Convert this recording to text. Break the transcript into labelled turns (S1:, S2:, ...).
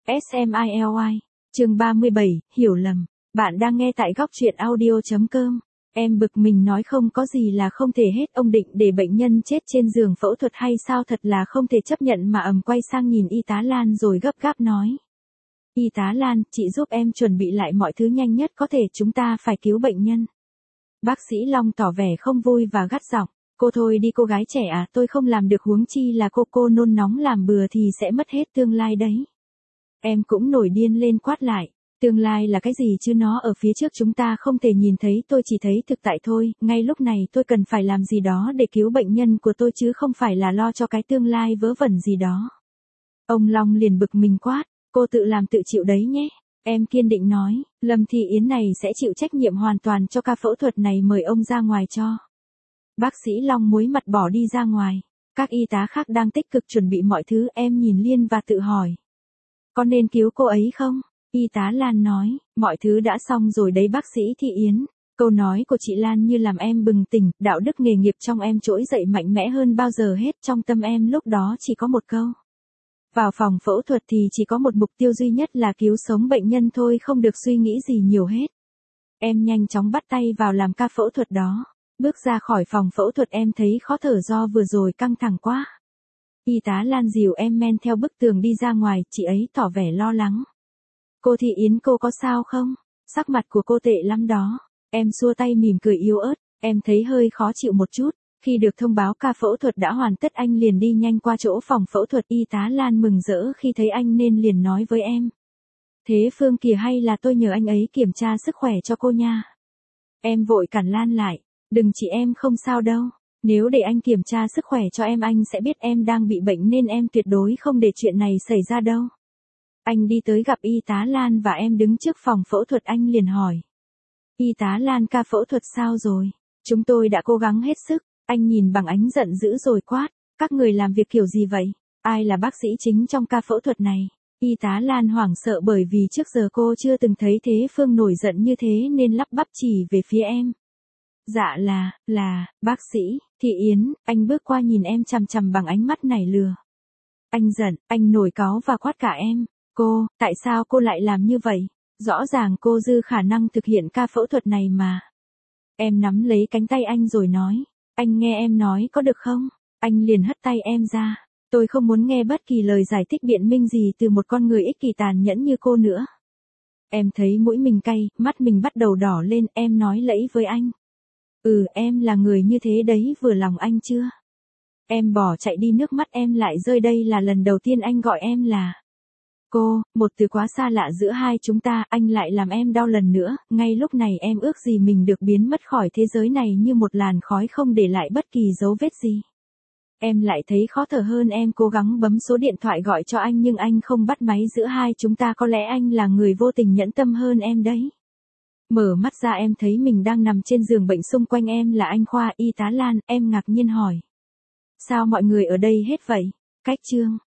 S1: SMILY, chương 37, hiểu lầm. Bạn đang nghe tại góc truyện audio.com. Em bực mình nói không có gì là không thể hết, ông định để bệnh nhân chết trên giường phẫu thuật hay sao, thật là không thể chấp nhận mà quay sang nhìn y tá Lan rồi gấp gáp nói. Y tá Lan, chị giúp em chuẩn bị lại mọi thứ nhanh nhất có thể, chúng ta phải cứu bệnh nhân. Bác sĩ Long tỏ vẻ không vui và gắt giọng. Cô thôi đi cô gái trẻ à, tôi không làm được, huống chi là cô nôn nóng làm bừa thì sẽ mất hết tương lai đấy. Em cũng nổi điên lên quát lại. Tương lai là cái gì chứ, nó ở phía trước chúng ta không thể nhìn thấy, tôi chỉ thấy thực tại thôi, ngay lúc này tôi cần phải làm gì đó để cứu bệnh nhân của tôi chứ không phải là lo cho cái tương lai vớ vẩn gì đó. Ông Long liền bực mình quát, cô tự làm tự chịu đấy nhé. Em kiên định nói, Lâm Thị Yến này sẽ chịu trách nhiệm hoàn toàn cho ca phẫu thuật này, mời ông ra ngoài cho. Bác sĩ Long muối mặt bỏ đi ra ngoài. Các y tá khác đang tích cực chuẩn bị mọi thứ, em nhìn Liên và tự hỏi. Có nên cứu cô ấy không? Y tá Lan nói, mọi thứ đã xong rồi đấy bác sĩ Thị Yến. Câu nói của chị Lan như làm em bừng tỉnh, đạo đức nghề nghiệp trong em trỗi dậy mạnh mẽ hơn bao giờ hết, trong tâm em lúc đó chỉ có một câu. Vào phòng phẫu thuật thì chỉ có một mục tiêu duy nhất là cứu sống bệnh nhân thôi, không được suy nghĩ gì nhiều hết. Em nhanh chóng bắt tay vào làm ca phẫu thuật đó. Bước ra khỏi phòng phẫu thuật em thấy khó thở do vừa rồi căng thẳng quá. Y tá Lan dìu em men theo bức tường đi ra ngoài, chị ấy tỏ vẻ lo lắng. Cô Thị Yến, cô có sao không? Sắc mặt của cô tệ lắm đó. Em xua tay mỉm cười yếu ớt, em thấy hơi khó chịu một chút. Khi được thông báo ca phẫu thuật đã hoàn tất anh liền đi nhanh qua chỗ phòng phẫu thuật. Y tá Lan mừng rỡ khi thấy anh nên liền nói với em. Thế Phương kìa, hay là tôi nhờ anh ấy kiểm tra sức khỏe cho cô nha. Em vội cản Lan lại. Đừng chị, em không sao đâu. Nếu để anh kiểm tra sức khỏe cho em, anh sẽ biết em đang bị bệnh nên em tuyệt đối không để chuyện này xảy ra đâu. Anh đi tới gặp y tá Lan và em đứng trước phòng phẫu thuật, anh liền hỏi. Y tá Lan, ca phẫu thuật sao rồi? Chúng tôi đã cố gắng hết sức. Anh nhìn bằng ánh giận dữ rồi quát. Các người làm việc kiểu gì vậy? Ai là bác sĩ chính trong ca phẫu thuật này? Y tá Lan hoảng sợ bởi vì trước giờ cô chưa từng thấy Thế Phương nổi giận như thế nên lắp bắp chỉ về phía em. Dạ là, bác sĩ, Thị Yến. Anh bước qua nhìn em chằm chằm bằng ánh mắt nảy lửa. Anh giận, anh nổi cáu và quát cả em. Cô, tại sao cô lại làm như vậy? Rõ ràng cô dư khả năng thực hiện ca phẫu thuật này mà. Em nắm lấy cánh tay anh rồi nói. Anh nghe em nói có được không? Anh liền hất tay em ra. Tôi không muốn nghe bất kỳ lời giải thích biện minh gì từ một con người ích kỷ tàn nhẫn như cô nữa. Em thấy mũi mình cay, mắt mình bắt đầu đỏ lên, em nói lẫy với anh. Em là người như thế đấy, vừa lòng anh chưa? Em bỏ chạy đi, nước mắt em lại rơi, đây là lần đầu tiên anh gọi em là cô, một từ quá xa lạ giữa hai chúng ta, anh lại làm em đau lần nữa, ngay lúc này em ước gì mình được biến mất khỏi thế giới này như một làn khói không để lại bất kỳ dấu vết gì. Em lại thấy khó thở hơn, em cố gắng bấm số điện thoại gọi cho anh nhưng anh không bắt máy, giữa hai chúng ta có lẽ anh là người vô tình nhẫn tâm hơn em đấy. Mở mắt ra em thấy mình đang nằm trên giường bệnh, xung quanh em là anh Khoa. Y tá Lan, em ngạc nhiên hỏi. Sao mọi người ở đây hết vậy? Cách chương.